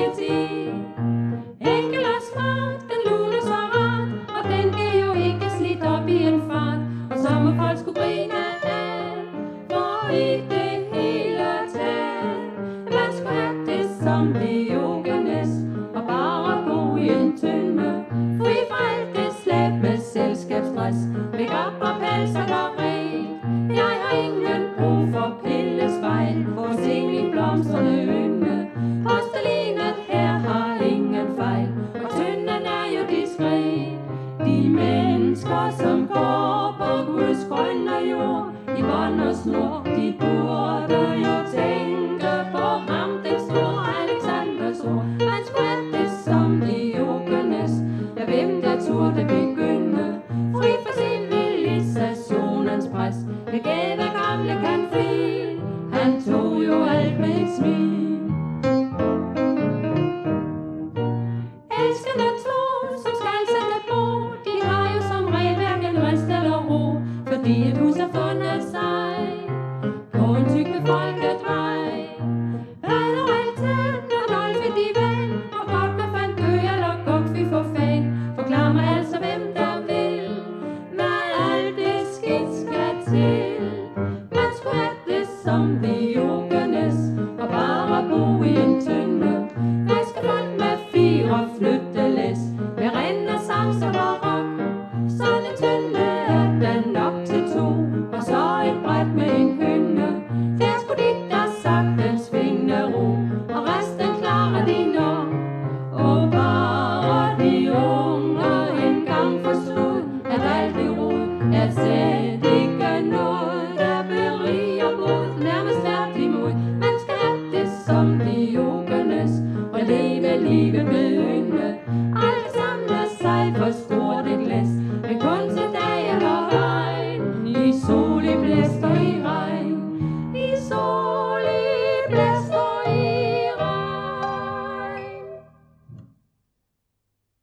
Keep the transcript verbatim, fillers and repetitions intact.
tid. Enkel og smart, den lune så rart, og den bliver jo ikke slidt op i en fart. Og så må folk skulle grine af, for i det hele taget man skulle have det som Diogenes, og bare bo i en tønde, fri fra alt det slæb med selskabsstress, væk op og pels og gør rent. Jeg har ingen brug for pillesvejl, for at se min blomstrende ynde. Postelinet her har ingen fejl, og tynden er jo diskret. De mennesker, som går på Guds grønne jord, i bånd og snor, de burde jo tænke på ham, den store Alexanders ord. Man skulle have det som Diogenes, ja, hvem der turde begynde, fri for civilisationens pres, med gæve gamle kanfil, han tog jo alt med et smil. Elskende to, som skal sætte bo, de har jo som regel hverken rest eller ro, fordi et hus har fundet sig på en tyk befolket vej. Hvad er altan og Dolphy de ven, og godt med Fandø eller Gugfi for fan, forklar mig altså hvem der vil, hvad alt det skidt skal til. Man skulle have det som Diogenes, og bare bo i en tønde, vaske folk med fire flyttelæs, med renaissance og barok. Sådan en tønde er den nok til to, og så et bræt med en hynde. Der skulle de der sagtens finde ro, og resten klarer de nok. Og bare de unge engang forstod, at alt det rod er slet ikke noget, der beriger bod, nærmest tværtimod. Man skal have det som Diogenes, og leve livet med ynde.